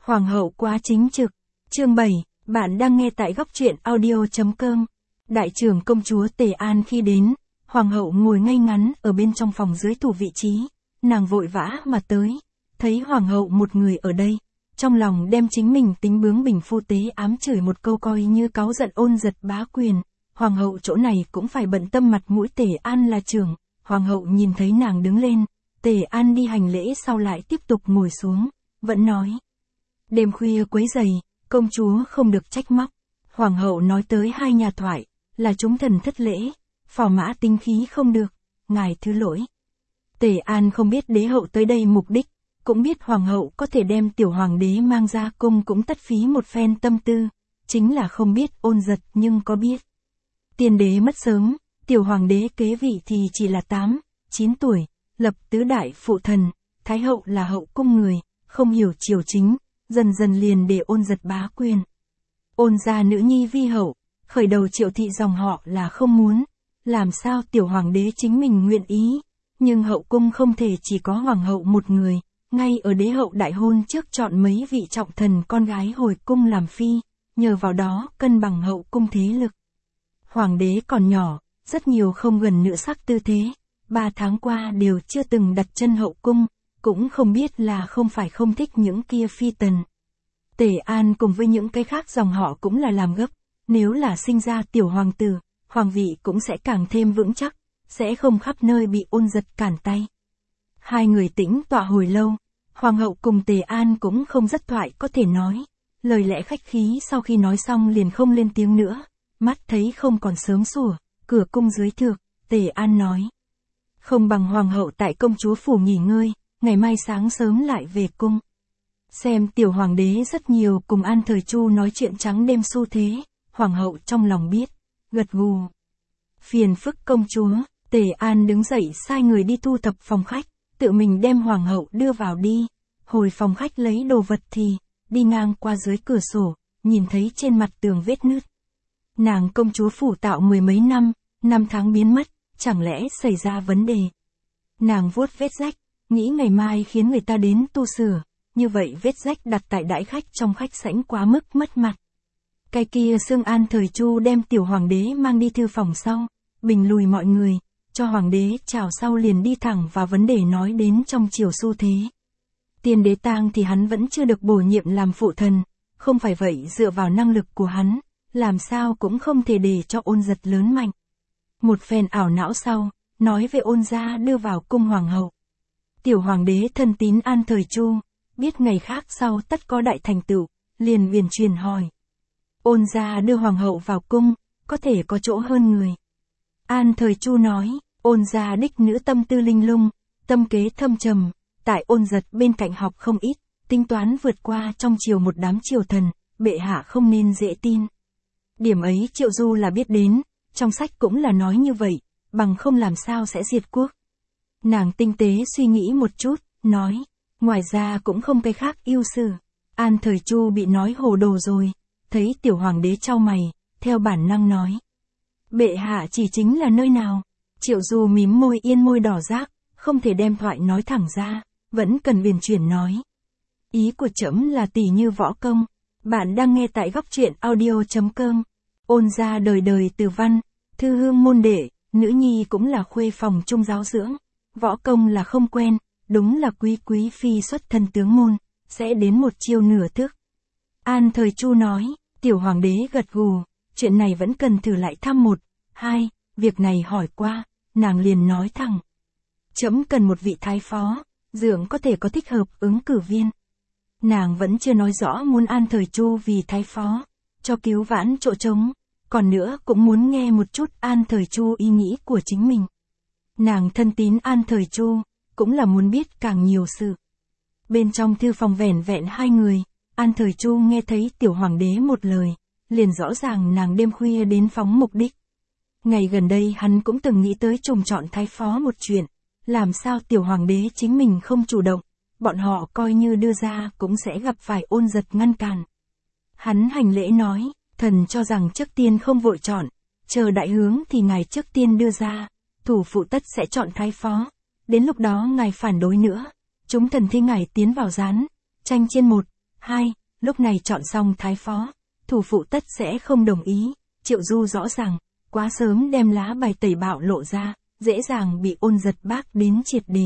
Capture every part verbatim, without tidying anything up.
Hoàng hậu quá chính trực. Chương bảy, bạn đang nghe tại góc truyện audio chấm com. Đại trưởng công chúa Tề An khi đến, hoàng hậu ngồi ngay ngắn ở bên trong phòng dưới tủ vị trí, nàng vội vã mà tới, thấy hoàng hậu một người ở đây, trong lòng đem chính mình tính bướng bỉnh phu tế ám chửi một câu coi như cáu giận ôn giật bá quyền, hoàng hậu chỗ này cũng phải bận tâm mặt mũi Tề An là trưởng, hoàng hậu nhìn thấy nàng đứng lên, Tề An đi hành lễ sau lại tiếp tục ngồi xuống, vẫn nói. Đêm khuya quấy giày, công chúa không được trách móc. Hoàng hậu nói tới hai nhà thoại, là chúng thần thất lễ, phò mã tinh khí không được, ngài thứ lỗi. Tề An không biết đế hậu tới đây mục đích, cũng biết hoàng hậu có thể đem tiểu hoàng đế mang ra cung cũng tất phí một phen tâm tư, chính là không biết ôn giật nhưng có biết. Tiên đế mất sớm, tiểu hoàng đế kế vị thì chỉ là tám, chín tuổi, lập tứ đại phụ thần, thái hậu là hậu cung người, không hiểu triều chính, dần dần liền để ôn giật bá quyền. Ôn gia nữ nhi vi hậu, khởi đầu triệu thị dòng họ là không muốn, làm sao tiểu hoàng đế chính mình nguyện ý, nhưng hậu cung không thể chỉ có hoàng hậu một người, ngay ở đế hậu đại hôn trước chọn mấy vị trọng thần con gái hồi cung làm phi, nhờ vào đó cân bằng hậu cung thế lực. Hoàng đế còn nhỏ, rất nhiều không gần nữ sắc tư thế, ba tháng qua đều chưa từng đặt chân hậu cung, cũng không biết là không phải không thích những kia phi tần. Tề An cùng với những cái khác dòng họ cũng là làm gấp, nếu là sinh ra tiểu hoàng tử, hoàng vị cũng sẽ càng thêm vững chắc, sẽ không khắp nơi bị ôn giật cản tay. Hai người tĩnh tọa hồi lâu, hoàng hậu cùng Tề An cũng không rất thoại có thể nói, lời lẽ khách khí sau khi nói xong liền không lên tiếng nữa, mắt thấy không còn sớm sủa, cửa cung dưới thược, Tề An nói. Không bằng hoàng hậu tại công chúa phủ nghỉ ngơi, ngày mai sáng sớm lại về cung. Xem tiểu hoàng đế rất nhiều cùng An Thời Chu nói chuyện trắng đêm xu thế, hoàng hậu trong lòng biết, gật gù. Phiền phức công chúa, Tề An đứng dậy sai người đi thu thập phòng khách, tự mình đem hoàng hậu đưa vào đi. Hồi phòng khách lấy đồ vật thì, đi ngang qua dưới cửa sổ, nhìn thấy trên mặt tường vết nứt. Nàng công chúa phủ tạo mười mấy năm, năm tháng biến mất, chẳng lẽ xảy ra vấn đề. Nàng vuốt vết rách, nghĩ ngày mai khiến người ta đến tu sửa, như vậy vết rách đặt tại đãi khách trong khách sảnh quá mức mất mặt. Cái kia xương An Thời Chu đem tiểu hoàng đế mang đi thư phòng sau, bình lùi mọi người, cho hoàng đế chào sau liền đi thẳng vào vấn đề nói đến trong chiều xu thế. Tiên đế tang thì hắn vẫn chưa được bổ nhiệm làm phụ thần, không phải vậy dựa vào năng lực của hắn, làm sao cũng không thể để cho ôn giật lớn mạnh. Một phen ảo não sau, nói về ôn gia đưa vào cung hoàng hậu. Tiểu hoàng đế thân tín An Thời Chu, biết ngày khác sau tất có đại thành tựu, liền viền truyền hỏi. Ôn gia đưa hoàng hậu vào cung, có thể có chỗ hơn người. An Thời Chu nói, ôn gia đích nữ tâm tư linh lung, tâm kế thâm trầm, tại ôn giật bên cạnh học không ít, tính toán vượt qua trong triều một đám triều thần, bệ hạ không nên dễ tin. Điểm ấy Triệu Du là biết đến, trong sách cũng là nói như vậy, bằng không làm sao sẽ diệt quốc. Nàng tinh tế suy nghĩ một chút, nói, ngoài ra cũng không cái khác yêu sử. An Thời Chu bị nói hồ đồ rồi, thấy tiểu hoàng đế chau mày, theo bản năng nói. Bệ hạ chỉ chính là nơi nào? Triệu Du mím môi yên môi đỏ rác, không thể đem thoại nói thẳng ra, vẫn cần viền chuyển nói. Ý của trẫm là tỷ như võ công, bạn đang nghe tại góc truyện audio chấm com. Ôn gia đời đời từ văn, thư hương môn đệ, nữ nhi cũng là khuê phòng trung giáo dưỡng, võ công là không quen, đúng là quý quý phi xuất thân tướng môn, sẽ đến một chiêu nửa thức. An Thời Chu nói, tiểu hoàng đế gật gù, chuyện này vẫn cần thử lại thăm một, hai, việc này hỏi qua, nàng liền nói thẳng. Trẫm cần một vị thái phó, dường có thể có thích hợp ứng cử viên. Nàng vẫn chưa nói rõ muốn An Thời Chu vì thái phó, cho cứu vãn chỗ trống, còn nữa cũng muốn nghe một chút An Thời Chu ý nghĩ của chính mình. Nàng thân tín An Thời Chu, cũng là muốn biết càng nhiều sự. Bên trong thư phòng vẻn vẹn hai người, An Thời Chu nghe thấy tiểu hoàng đế một lời, liền rõ ràng nàng đêm khuya đến phóng mục đích. Ngày gần đây hắn cũng từng nghĩ tới trùng chọn thái phó một chuyện, làm sao tiểu hoàng đế chính mình không chủ động, bọn họ coi như đưa ra cũng sẽ gặp phải ôn giật ngăn cản. Hắn hành lễ nói, thần cho rằng trước tiên không vội chọn, chờ đại hướng thì ngài trước tiên đưa ra, thủ phụ tất sẽ chọn thái phó, đến lúc đó ngài phản đối nữa, chúng thần thi ngài tiến vào gián, tranh trên một, hai. Lúc này chọn xong thái phó, thủ phụ tất sẽ không đồng ý. Triệu Du rõ ràng, quá sớm đem lá bài tẩy bạo lộ ra, dễ dàng bị Ôn Giật bác đến triệt đề.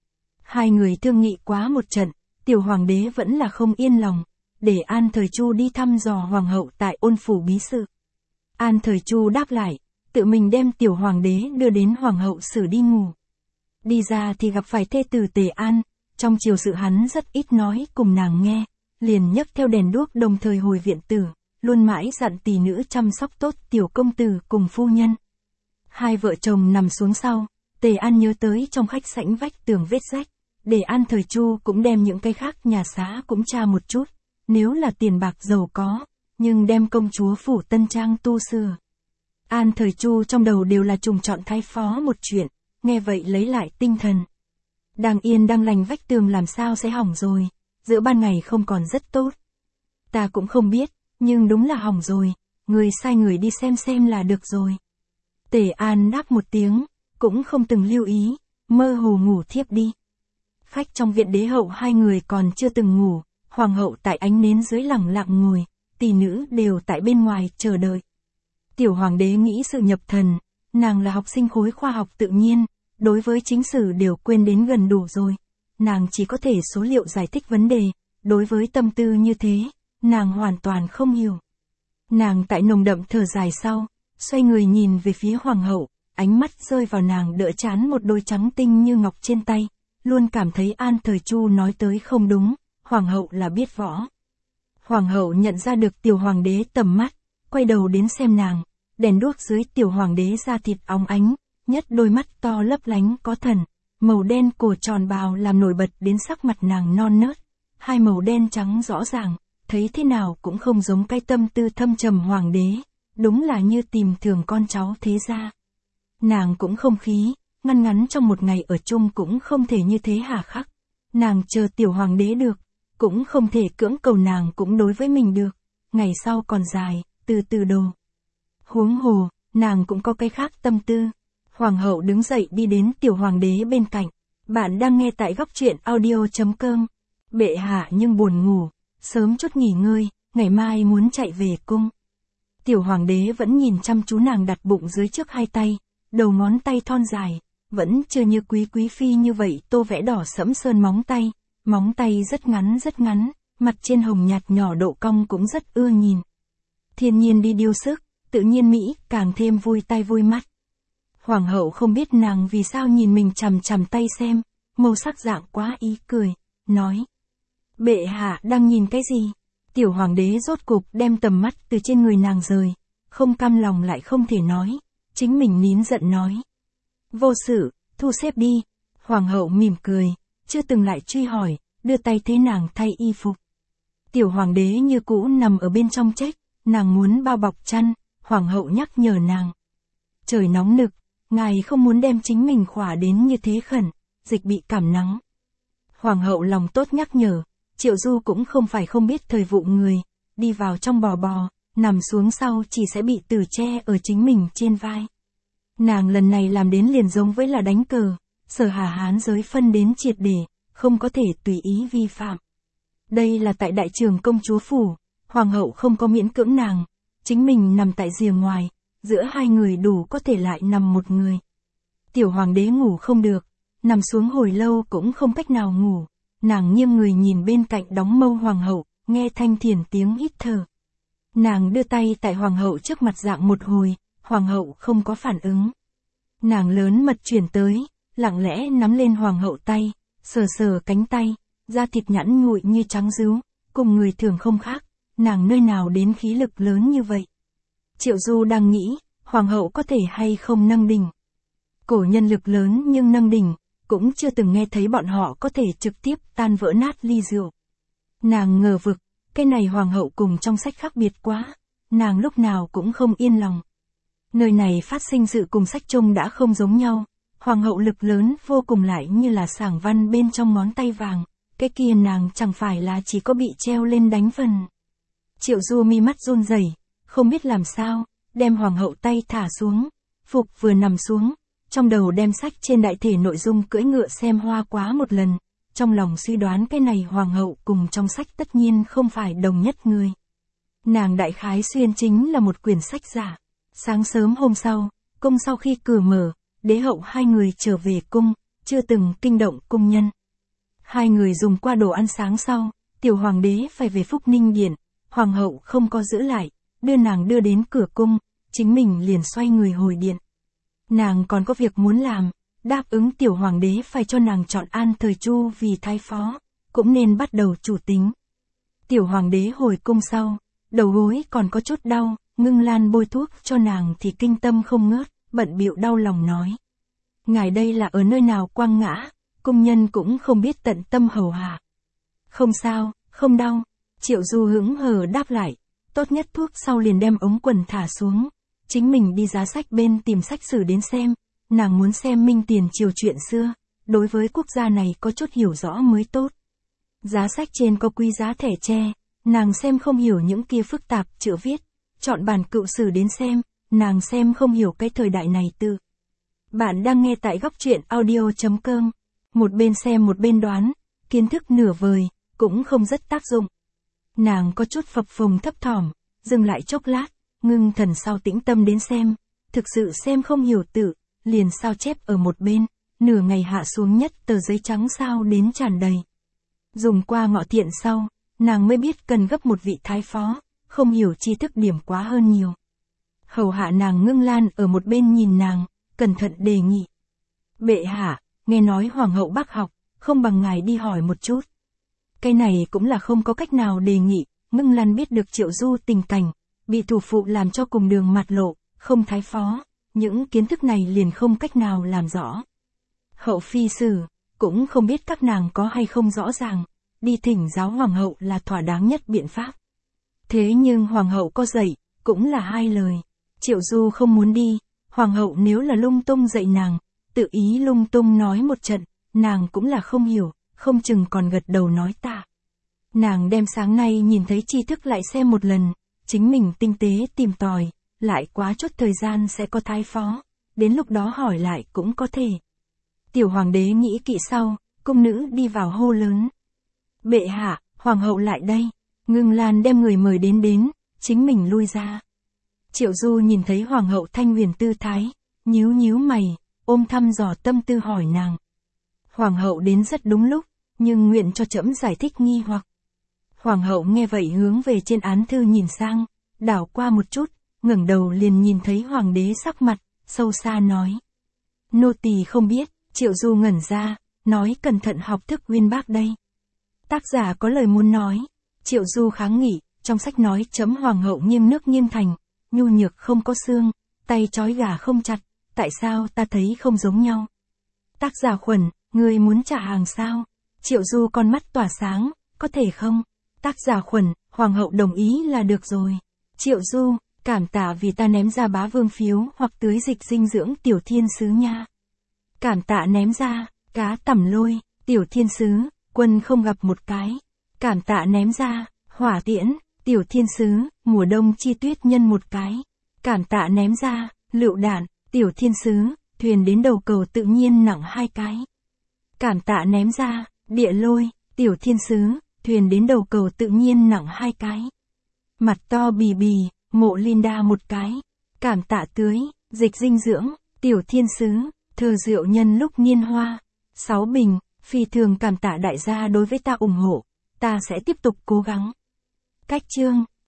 Hai người thương nghị quá một trận, tiểu hoàng đế vẫn là không yên lòng, để An Thời Chu đi thăm dò hoàng hậu tại Ôn phủ bí sự. An Thời Chu đáp lại, tự mình đem tiểu hoàng đế đưa đến hoàng hậu xử đi ngủ. Đi ra thì gặp phải thê tử Tề An, trong triều sự hắn rất ít nói cùng nàng nghe, liền nhấc theo đèn đuốc đồng thời hồi viện tử, luôn mãi dặn tỳ nữ chăm sóc tốt tiểu công tử cùng phu nhân. Hai vợ chồng nằm xuống sau, Tề An nhớ tới trong khách sảnh vách tường vết rách, để An Thời Chu cũng đem những cái khác nhà xá cũng tra một chút, nếu là tiền bạc giàu có, nhưng đem công chúa phủ tân trang tu sửa. An Thời Chu trong đầu đều là trùng chọn thái phó một chuyện, nghe vậy lấy lại tinh thần. Đang yên đang lành vách tường làm sao sẽ hỏng rồi, giữa ban ngày không còn rất tốt. Ta cũng không biết, nhưng đúng là hỏng rồi, người sai người đi xem xem là được rồi. Tề An đáp một tiếng, cũng không từng lưu ý, mơ hồ ngủ thiếp đi. Khách trong viện đế hậu hai người còn chưa từng ngủ, hoàng hậu tại ánh nến dưới lẳng lặng ngồi, tỷ nữ đều tại bên ngoài chờ đợi. Tiểu hoàng đế nghĩ sự nhập thần, nàng là học sinh khối khoa học tự nhiên, đối với chính sử đều quên đến gần đủ rồi. Nàng chỉ có thể số liệu giải thích vấn đề, đối với tâm tư như thế, nàng hoàn toàn không hiểu. Nàng tại nồng đậm thở dài sau, xoay người nhìn về phía hoàng hậu, ánh mắt rơi vào nàng đỡ chán một đôi trắng tinh như ngọc trên tay, luôn cảm thấy An Thời Chu nói tới không đúng, hoàng hậu là biết võ. Hoàng hậu nhận ra được tiểu hoàng đế tầm mắt, quay đầu đến xem nàng, đèn đuốc dưới tiểu hoàng đế da thịt óng ánh, nhất đôi mắt to lấp lánh có thần, màu đen cổ tròn bào làm nổi bật đến sắc mặt nàng non nớt, hai màu đen trắng rõ ràng, thấy thế nào cũng không giống cái tâm tư thâm trầm hoàng đế, đúng là như tìm thường con cháu thế gia. Nàng cũng không khí, ngăn ngắn trong một ngày ở chung cũng không thể như thế hà khắc. Nàng chờ tiểu hoàng đế được, cũng không thể cưỡng cầu nàng cũng đối với mình được, ngày sau còn dài, từ từ đồ. Huống hồ, nàng cũng có cái khác tâm tư. Hoàng hậu đứng dậy đi đến tiểu hoàng đế bên cạnh. Bạn đang nghe tại góc truyện audio chấm com. Bệ hạ nhưng buồn ngủ, sớm chút nghỉ ngơi, ngày mai muốn chạy về cung. Tiểu hoàng đế vẫn nhìn chăm chú nàng đặt bụng dưới trước hai tay, đầu ngón tay thon dài, vẫn chưa như quý quý phi như vậy tô vẽ đỏ sẫm sơn móng tay, móng tay rất ngắn rất ngắn, mặt trên hồng nhạt nhỏ độ cong cũng rất ưa nhìn. Thiên nhiên đi điêu sức, tự nhiên mỹ, càng thêm vui tai vui mắt. Hoàng hậu không biết nàng vì sao nhìn mình chằm chằm tay xem, màu sắc dạng quá ý cười, nói. Bệ hạ đang nhìn cái gì? Tiểu hoàng đế rốt cục đem tầm mắt từ trên người nàng rời, không cam lòng lại không thể nói, chính mình nín giận nói. Vô sự, thu xếp đi. Hoàng hậu mỉm cười, chưa từng lại truy hỏi, đưa tay thế nàng thay y phục. Tiểu hoàng đế như cũ nằm ở bên trong trách, nàng muốn bao bọc chăn, hoàng hậu nhắc nhở nàng. Trời nóng nực, ngài không muốn đem chính mình khỏa đến như thế khẩn, dịch bị cảm nắng. Hoàng hậu lòng tốt nhắc nhở, Triệu Du cũng không phải không biết thời vụ người, đi vào trong bò bò, nằm xuống sau chỉ sẽ bị tử che ở chính mình trên vai. Nàng lần này làm đến liền giống với là đánh cờ, Sở Hà Hán giới phân đến triệt để, không có thể tùy ý vi phạm. Đây là tại đại trường công chúa phủ, hoàng hậu không có miễn cưỡng nàng, chính mình nằm tại rìa ngoài, giữa hai người đủ có thể lại nằm một người. Tiểu hoàng đế ngủ không được, nằm xuống hồi lâu cũng không cách nào ngủ, nàng nghiêng người nhìn bên cạnh đóng mâu hoàng hậu, nghe thanh thiền tiếng hít thở. Nàng đưa tay tại hoàng hậu trước mặt dạng một hồi, hoàng hậu không có phản ứng. Nàng lớn mật chuyển tới, lặng lẽ nắm lên hoàng hậu tay, sờ sờ cánh tay, da thịt nhẵn nhụi như trắng dứu, cùng người thường không khác, nàng nơi nào đến khí lực lớn như vậy. Triệu Du đang nghĩ, hoàng hậu có thể hay không nâng đỉnh. Cổ nhân lực lớn nhưng nâng đỉnh, cũng chưa từng nghe thấy bọn họ có thể trực tiếp tan vỡ nát ly rượu. Nàng ngờ vực, cái này hoàng hậu cùng trong sách khác biệt quá, nàng lúc nào cũng không yên lòng. Nơi này phát sinh sự cùng sách chung đã không giống nhau, hoàng hậu lực lớn vô cùng lại như là sảng văn bên trong ngón tay vàng, cái kia nàng chẳng phải là chỉ có bị treo lên đánh phần. Triệu Du mi mắt run rẩy, không biết làm sao, đem hoàng hậu tay thả xuống, phục vừa nằm xuống, trong đầu đem sách trên đại thể nội dung cưỡi ngựa xem hoa quá một lần, trong lòng suy đoán cái này hoàng hậu cùng trong sách tất nhiên không phải đồng nhất người. Nàng đại khái xuyên chính là một quyển sách giả. Sáng sớm hôm sau, cung sau khi cửa mở, đế hậu hai người trở về cung, chưa từng kinh động cung nhân. Hai người dùng qua đồ ăn sáng sau, tiểu hoàng đế phải về Phúc Ninh Điện, hoàng hậu không có giữ lại, đưa nàng đưa đến cửa cung, chính mình liền xoay người hồi điện. Nàng còn có việc muốn làm, đáp ứng tiểu hoàng đế phải cho nàng chọn An Thời Chu vì thái phó, cũng nên bắt đầu chủ tính. Tiểu hoàng đế hồi cung sau, đầu gối còn có chút đau, Ngưng Lan bôi thuốc cho nàng thì kinh tâm không ngớt, bận bịu đau lòng nói. Ngài đây là ở nơi nào quăng ngã, cung nhân cũng không biết tận tâm hầu hạ. Không sao, không đau, Triệu Du hững hờ đáp lại, tốt nhất thuốc sau liền đem ống quần thả xuống, chính mình đi giá sách bên tìm sách sử đến xem, nàng muốn xem Minh Tiền Triều chuyện xưa, đối với quốc gia này có chút hiểu rõ mới tốt. Giá sách trên có quý giá thẻ tre, nàng xem không hiểu những kia phức tạp chữ viết, chọn bản cựu sử đến xem, nàng xem không hiểu cái thời đại này tự. Bạn đang nghe tại góc truyện audio chấm com, một bên xem một bên đoán, kiến thức nửa vời, cũng không rất tác dụng. Nàng có chút phập phồng thấp thỏm, dừng lại chốc lát, ngưng thần sau tĩnh tâm đến xem, thực sự xem không hiểu tự, liền sao chép ở một bên, nửa ngày hạ xuống nhất tờ giấy trắng sao đến tràn đầy. Dùng qua ngọ thiện sau, nàng mới biết cần gấp một vị thái phó, không hiểu tri thức điểm quá hơn nhiều. Hầu hạ nàng Ngưng Lan ở một bên nhìn nàng, cẩn thận đề nghị. Bệ hạ, nghe nói hoàng hậu bác học, không bằng ngài đi hỏi một chút. Cái này cũng là không có cách nào đề nghị, Ngưng Lan biết được Triệu Du tình cảnh, bị thủ phụ làm cho cùng đường mặt lộ, không thái phó, những kiến thức này liền không cách nào làm rõ. Hậu phi sử, cũng không biết các nàng có hay không rõ ràng, đi thỉnh giáo hoàng hậu là thỏa đáng nhất biện pháp. Thế nhưng hoàng hậu có dạy, cũng là hai lời. Triệu Du không muốn đi, hoàng hậu nếu là lung tung dạy nàng, tự ý lung tung nói một trận, nàng cũng là không hiểu, không chừng còn gật đầu nói tạ. Nàng đem sáng nay nhìn thấy tri thức lại xem một lần, chính mình tinh tế tìm tòi, lại quá chút thời gian sẽ có thái phó, đến lúc đó hỏi lại cũng có thể. Tiểu hoàng đế nghĩ kỹ sau, cung nữ đi vào hô lớn. Bệ hạ, hoàng hậu lại đây. Ngưng Lan đem người mời đến đến, chính mình lui ra. Triệu Du nhìn thấy hoàng hậu thanh huyền tư thái, nhíu nhíu mày, ôm thăm dò tâm tư hỏi nàng. Hoàng hậu đến rất đúng lúc, nhưng nguyện cho trẫm giải thích nghi hoặc. Hoàng hậu nghe vậy hướng về trên án thư nhìn sang, đảo qua một chút, ngẩng đầu liền nhìn thấy hoàng đế sắc mặt, sâu xa nói. Nô tỳ không biết. Triệu Du ngẩn ra, nói cẩn thận học thức uyên bác đây. Tác giả có lời muốn nói. Triệu Du kháng nghị, trong sách nói chấm hoàng hậu nghiêng nước nghiêng thành, nhu nhược không có xương, tay trói gà không chặt, tại sao ta thấy không giống nhau? Tác giả Khuẩn, người muốn trả hàng sao? Triệu Du con mắt tỏa sáng, có thể không? Tác giả Khuẩn, hoàng hậu đồng ý là được rồi. Triệu Du, cảm tạ vì ta ném ra bá vương phiếu hoặc tưới dịch dinh dưỡng tiểu thiên sứ nha. Cảm tạ ném ra, cá tẩm lôi, tiểu thiên sứ, quân không gặp một cái. Cảm tạ ném ra, hỏa tiễn, tiểu thiên sứ, mùa đông chi tuyết nhân một cái. Cảm tạ ném ra, lựu đạn, tiểu thiên sứ, thuyền đến đầu cầu tự nhiên nặng hai cái. Cảm tạ ném ra, địa lôi, tiểu thiên sứ, thuyền đến đầu cầu tự nhiên nặng hai cái. Mặt to bì bì, mộ Linda một cái. Cảm tạ tưới, dịch dinh dưỡng, tiểu thiên sứ, thơ rượu nhân lúc niên hoa. Sáu bình, phi thường cảm tạ đại gia đối với ta ủng hộ, ta sẽ tiếp tục cố gắng. Cách chương